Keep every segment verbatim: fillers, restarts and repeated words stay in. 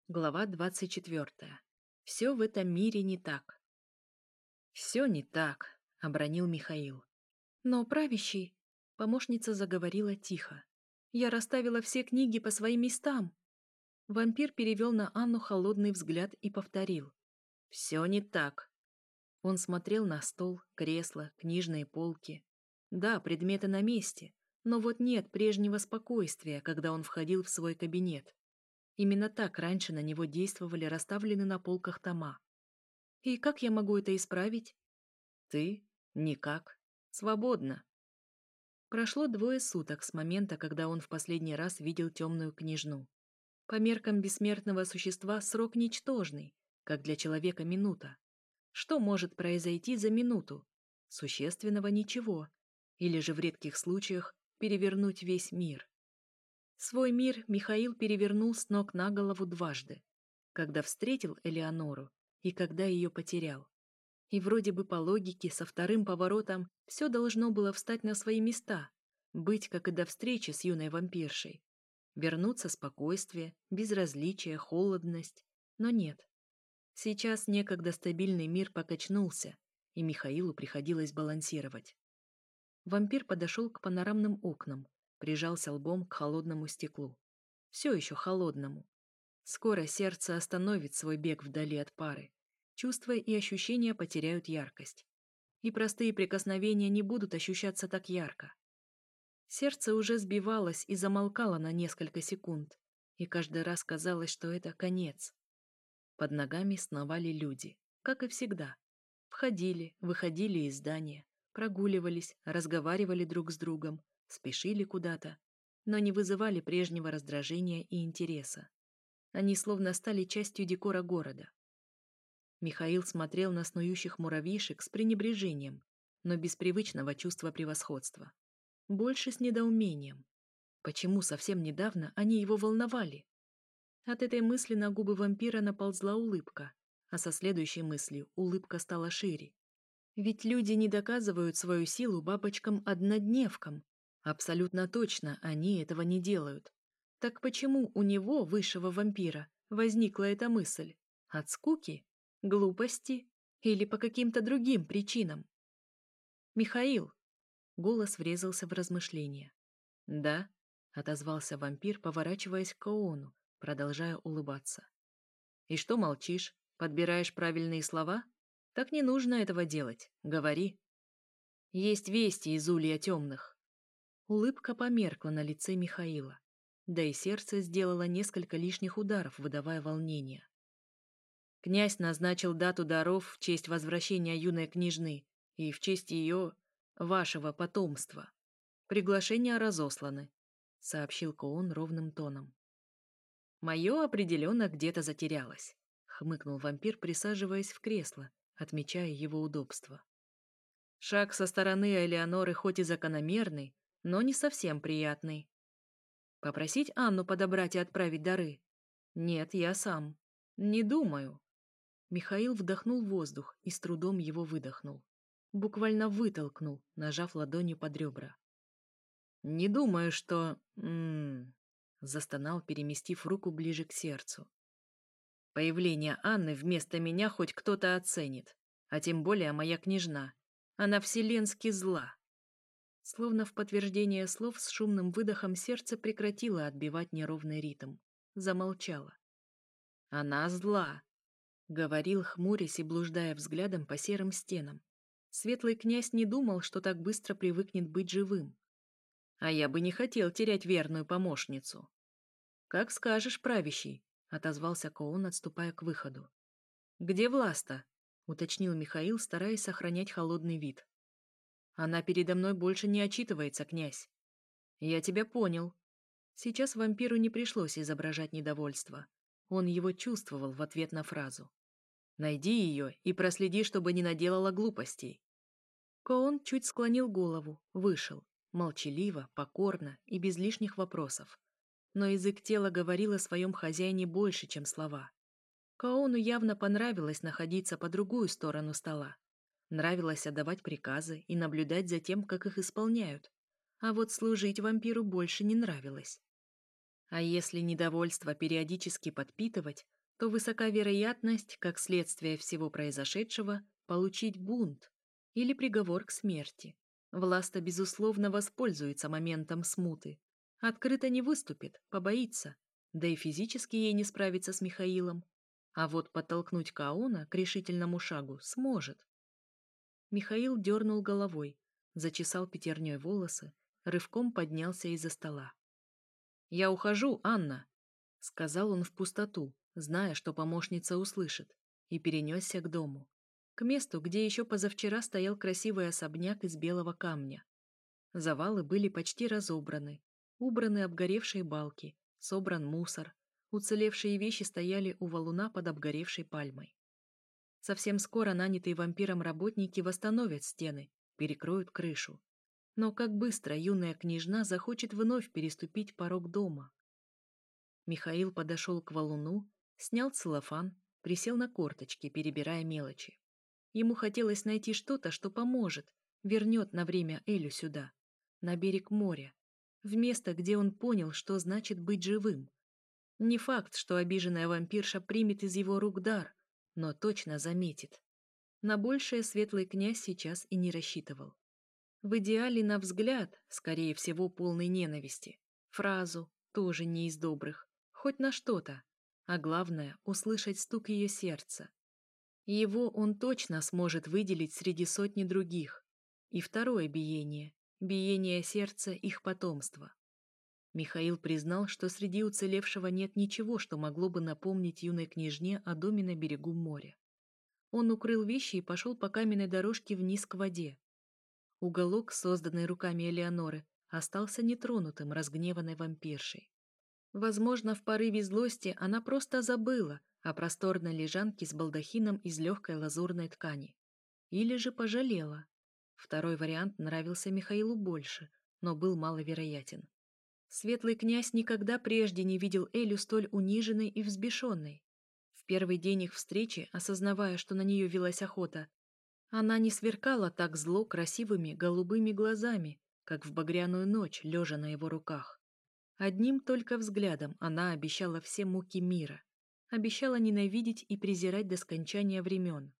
Глава двадцать четвертая. Все в этом мире не так. Все не так, обронил Михаил. Но правящий, помощница заговорила тихо. Я расставила все книги по своим местам. Вампир перевел на Анну холодный взгляд и повторил. Все не так. Он смотрел на стол, кресло, книжные полки. Да, предметы на месте, но вот нет прежнего спокойствия, когда он входил в свой кабинет. Именно так раньше на него действовали расставлены на полках тома. И как я могу это исправить? Ты? Никак. Свободно. Прошло двое суток с момента, когда он в последний раз видел темную княжну. По меркам бессмертного существа срок ничтожный, как для человека минута. Что может произойти за минуту? Существенного ничего. Или же в редких случаях перевернуть весь мир. Свой мир Михаил перевернул с ног на голову дважды, когда встретил Элеонору и когда ее потерял. И вроде бы по логике со вторым поворотом все должно было встать на свои места, быть, как и до встречи с юной вампиршей. Вернуться спокойствие, безразличие, холодность. Но нет. Сейчас некогда стабильный мир покачнулся, и Михаилу приходилось балансировать. Вампир подошел к панорамным окнам, прижался лбом к холодному стеклу. Все еще холодному. Скоро сердце остановит свой бег вдали от пары. Чувства и ощущения потеряют яркость. И простые прикосновения не будут ощущаться так ярко. Сердце уже сбивалось и замолкало на несколько секунд, и каждый раз казалось, что это конец. Под ногами сновали люди, как и всегда. Входили, выходили из здания, прогуливались, разговаривали друг с другом, спешили куда-то, но не вызывали прежнего раздражения и интереса. Они словно стали частью декора города. Михаил смотрел на снующих муравьишек с пренебрежением, но без привычного чувства превосходства. Больше с недоумением. Почему совсем недавно они его волновали? От этой мысли на губы вампира наползла улыбка, а со следующей мыслью улыбка стала шире. Ведь люди не доказывают свою силу бабочкам-однодневкам. Абсолютно точно они этого не делают. Так почему у него, высшего вампира, возникла эта мысль? От скуки? Глупости? Или по каким-то другим причинам? «Михаил!» Голос врезался в размышления. «Да?» — отозвался вампир, поворачиваясь к Каону, продолжая улыбаться. «И что молчишь? Подбираешь правильные слова? Так не нужно этого делать. Говори. Есть вести из улья темных». Улыбка померкла на лице Михаила. Да и сердце сделало несколько лишних ударов, выдавая волнение. Князь назначил дату даров в честь возвращения юной княжны и в честь ее, вашего потомства. Приглашения разосланы, — сообщил Коон ровным тоном. Мое определенно где-то затерялось, — хмыкнул вампир, присаживаясь в кресло, отмечая его удобство. Шаг со стороны Элеоноры хоть и закономерный, но не совсем приятный. Попросить Анну подобрать и отправить дары? Нет, я сам. Не думаю. Михаил вдохнул воздух и с трудом его выдохнул. Буквально вытолкнул, нажав ладонью под ребра. Не думаю, что... М-м, застонал, переместив руку ближе к сердцу. Появление Анны вместо меня хоть кто-то оценит, а тем более моя княжна. Она вселенски зла. Словно в подтверждение слов с шумным выдохом сердце прекратило отбивать неровный ритм. Замолчало. Она зла, говорил, хмурясь и блуждая взглядом по серым стенам. Светлый князь не думал, что так быстро привыкнет быть живым. А я бы не хотел терять верную помощницу. Как скажешь, правящий, отозвался Коон, отступая к выходу. Где Власта? Уточнил Михаил, стараясь сохранять холодный вид. Она передо мной больше не отчитывается, князь. Я тебя понял. Сейчас вампиру не пришлось изображать недовольство. Он его чувствовал в ответ на фразу. Найди ее и проследи, чтобы не наделала глупостей. Коон чуть склонил голову, вышел, молчаливо, покорно и без лишних вопросов. Но язык тела говорил о своем хозяине больше, чем слова. Коону явно понравилось находиться по другую сторону стола. Нравилось отдавать приказы и наблюдать за тем, как их исполняют. А вот служить вампиру больше не нравилось. А если недовольство периодически подпитывать, то высока вероятность, как следствие всего произошедшего, получить бунт или приговор к смерти. Власта, безусловно, воспользуется моментом смуты. Открыто не выступит, побоится, да и физически ей не справиться с Михаилом. А вот подтолкнуть Каона к решительному шагу сможет. Михаил дернул головой, зачесал пятерней волосы, рывком поднялся из-за стола. «Я ухожу, Анна!» — сказал он в пустоту, зная, что помощница услышит, и перенесся к дому. К месту, где еще позавчера стоял красивый особняк из белого камня. Завалы были почти разобраны, убраны обгоревшие балки, собран мусор, уцелевшие вещи стояли у валуна под обгоревшей пальмой. Совсем скоро нанятые вампиром работники восстановят стены, перекроют крышу. Но как быстро юная княжна захочет вновь переступить порог дома? Михаил подошел к валуну, снял целлофан, присел на корточки, перебирая мелочи. Ему хотелось найти что-то, что поможет, вернет на время Элю сюда, на берег моря, в место, где он понял, что значит быть живым. Не факт, что обиженная вампирша примет из его рук дар, но точно заметит. На большее светлый князь сейчас и не рассчитывал. В идеале на взгляд, скорее всего, полной ненависти. Фразу, тоже не из добрых, хоть на что-то. А главное, услышать стук ее сердца. Его он точно сможет выделить среди сотни других. И второе биение, биение сердца их потомства. Михаил признал, что среди уцелевшего нет ничего, что могло бы напомнить юной княжне о доме на берегу моря. Он укрыл вещи и пошел по каменной дорожке вниз к воде. Уголок, созданный руками Элеоноры, остался нетронутым разгневанной вампиршей. Возможно, в порыве злости она просто забыла о просторной лежанке с балдахином из легкой лазурной ткани. Или же пожалела. Второй вариант нравился Михаилу больше, но был маловероятен. Светлый князь никогда прежде не видел Элю столь униженной и взбешенной. В первый день их встречи, осознавая, что на нее велась охота, она не сверкала так зло красивыми голубыми глазами, как в багряную ночь, лежа на его руках. Одним только взглядом она обещала все муки мира, обещала ненавидеть и презирать до скончания времен.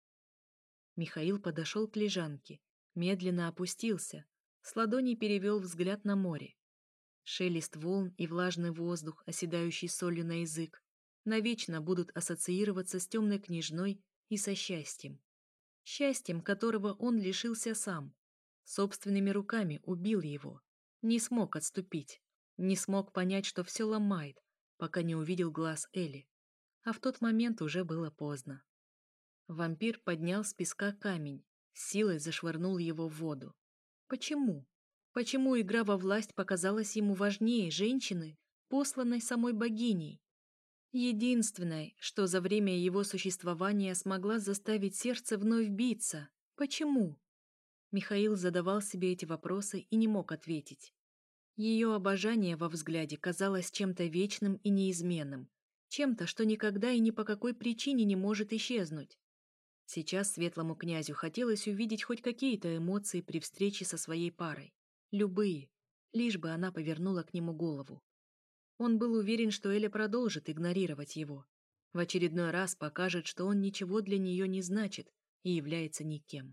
Михаил подошел к лежанке, медленно опустился, с ладони перевел взгляд на море. Шелест волн и влажный воздух, оседающий солью на язык, навечно будут ассоциироваться с темной княжной и со счастьем. Счастьем, которого он лишился сам. Собственными руками убил его. Не смог отступить. Не смог понять, что все ломает, пока не увидел глаз Эли. А в тот момент уже было поздно. Вампир поднял с песка камень, с силой зашвырнул его в воду. Почему? Почему игра во власть показалась ему важнее женщины, посланной самой богиней? Единственной, что за время его существования смогла заставить сердце вновь биться. Почему? Михаил задавал себе эти вопросы и не мог ответить. Ее обожание во взгляде казалось чем-то вечным и неизменным, чем-то, что никогда и ни по какой причине не может исчезнуть. Сейчас светлому князю хотелось увидеть хоть какие-то эмоции при встрече со своей парой. Любые, лишь бы она повернула к нему голову. Он был уверен, что Эля продолжит игнорировать его. В очередной раз покажет, что он ничего для нее не значит и является никем.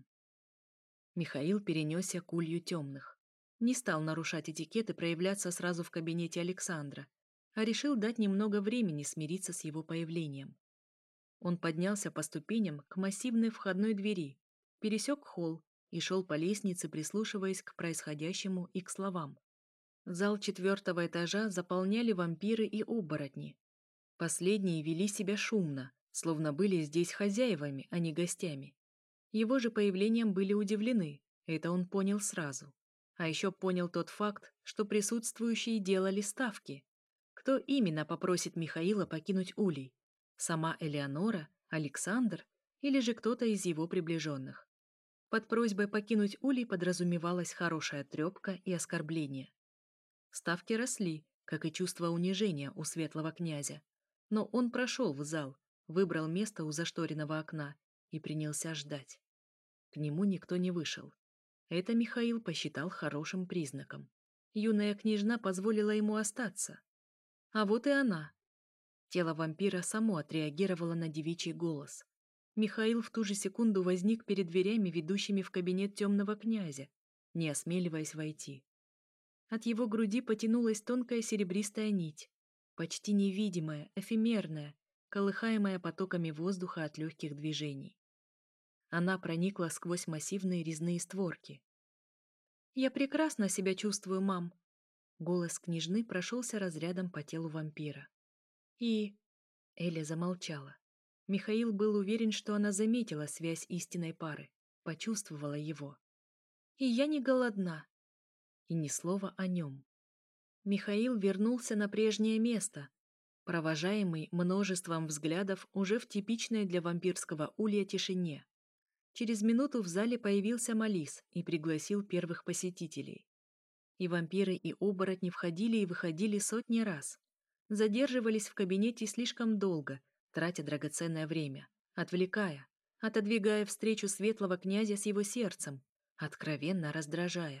Михаил перенесся к улью темных. Не стал нарушать этикет и проявляться сразу в кабинете Александра, а решил дать немного времени смириться с его появлением. Он поднялся по ступеням к массивной входной двери, пересек холл и шел по лестнице, прислушиваясь к происходящему и к словам. Зал четвертого этажа заполняли вампиры и оборотни. Последние вели себя шумно, словно были здесь хозяевами, а не гостями. Его же появлением были удивлены, это он понял сразу. А еще понял тот факт, что присутствующие делали ставки. Кто именно попросит Михаила покинуть Улей? Сама Элеонора, Александр или же кто-то из его приближенных? Под просьбой покинуть Улей подразумевалась хорошая трепка и оскорбление. Ставки росли, как и чувство унижения у светлого князя. Но он прошел в зал, выбрал место у зашторенного окна и принялся ждать. К нему никто не вышел. Это Михаил посчитал хорошим признаком. Юная княжна позволила ему остаться. А вот и она. Тело вампира само отреагировало на девичий голос. Михаил в ту же секунду возник перед дверями, ведущими в кабинет темного князя, не осмеливаясь войти. От его груди потянулась тонкая серебристая нить, почти невидимая, эфемерная, колыхаемая потоками воздуха от легких движений. Она проникла сквозь массивные резные створки. «Я прекрасно себя чувствую, мам!» Голос княжны прошелся разрядом по телу вампира. «И...» Эля замолчала. Михаил был уверен, что она заметила связь истинной пары, почувствовала его. «И я не голодна!» И ни слова о нем. Михаил вернулся на прежнее место, провожаемый множеством взглядов уже в типичной для вампирского улья тишине. Через минуту в зале появился Малис и пригласил первых посетителей. И вампиры, и оборотни входили и выходили сотни раз. Задерживались в кабинете слишком долго, тратя драгоценное время, отвлекая, отодвигая встречу светлого князя с его сердцем, откровенно раздражая.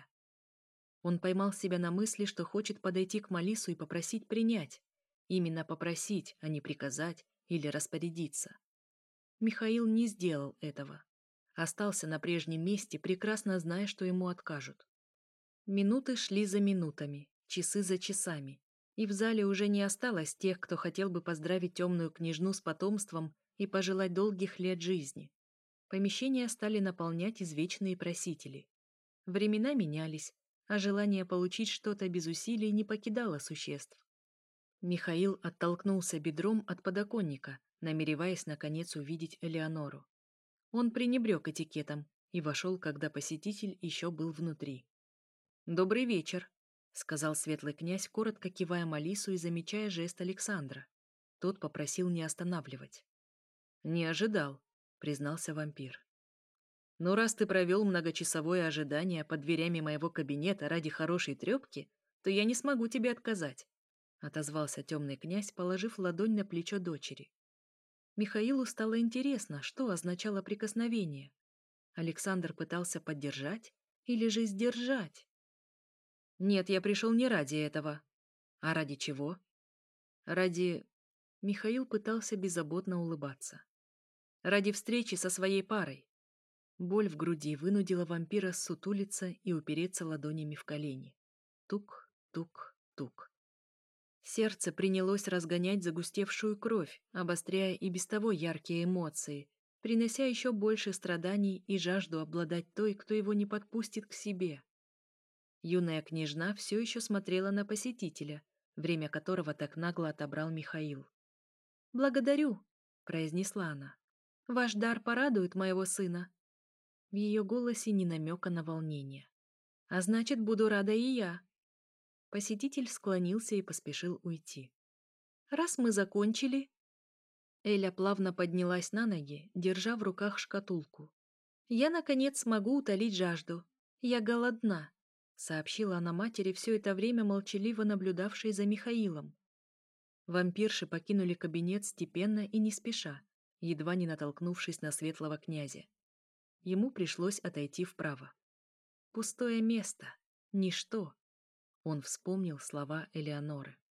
Он поймал себя на мысли, что хочет подойти к Малису и попросить принять. Именно попросить, а не приказать или распорядиться. Михаил не сделал этого. Остался на прежнем месте, прекрасно зная, что ему откажут. Минуты шли за минутами, часы за часами, и в зале уже не осталось тех, кто хотел бы поздравить темную княжну с потомством и пожелать долгих лет жизни. Помещения стали наполнять извечные просители. Времена менялись, а желание получить что-то без усилий не покидало существ. Михаил оттолкнулся бедром от подоконника, намереваясь наконец увидеть Элеонору. Он пренебрег этикетом и вошел, когда посетитель еще был внутри. «Добрый вечер», — сказал светлый князь, коротко кивая Малису и замечая жест Александра. Тот попросил не останавливать. «Не ожидал», — признался вампир. «Но раз ты провел многочасовое ожидание под дверями моего кабинета ради хорошей трепки, то я не смогу тебе отказать», — отозвался темный князь, положив ладонь на плечо дочери. Михаилу стало интересно, что означало прикосновение. Александр пытался поддержать или же сдержать? «Нет, я пришел не ради этого». «А ради чего?» «Ради...» Михаил пытался беззаботно улыбаться. «Ради встречи со своей парой». Боль в груди вынудила вампира ссутулиться и упереться ладонями в колени. Тук, тук, тук. Сердце принялось разгонять загустевшую кровь, обостряя и без того яркие эмоции, принося еще больше страданий и жажду обладать той, кто его не подпустит к себе. Юная княжна все еще смотрела на посетителя, время которого так нагло отобрал Михаил. «Благодарю», — произнесла она. «Ваш дар порадует моего сына». В ее голосе ни намека на волнение. «А значит, буду рада и я». Посетитель склонился и поспешил уйти. «Раз мы закончили...» Эля плавно поднялась на ноги, держа в руках шкатулку. «Я, наконец, смогу утолить жажду. Я голодна», — сообщила она матери, все это время молчаливо наблюдавшей за Михаилом. Вампирши покинули кабинет степенно и не спеша, едва не натолкнувшись на светлого князя. Ему пришлось отойти вправо. Пустое место. Ничто. Он вспомнил слова Элеоноры.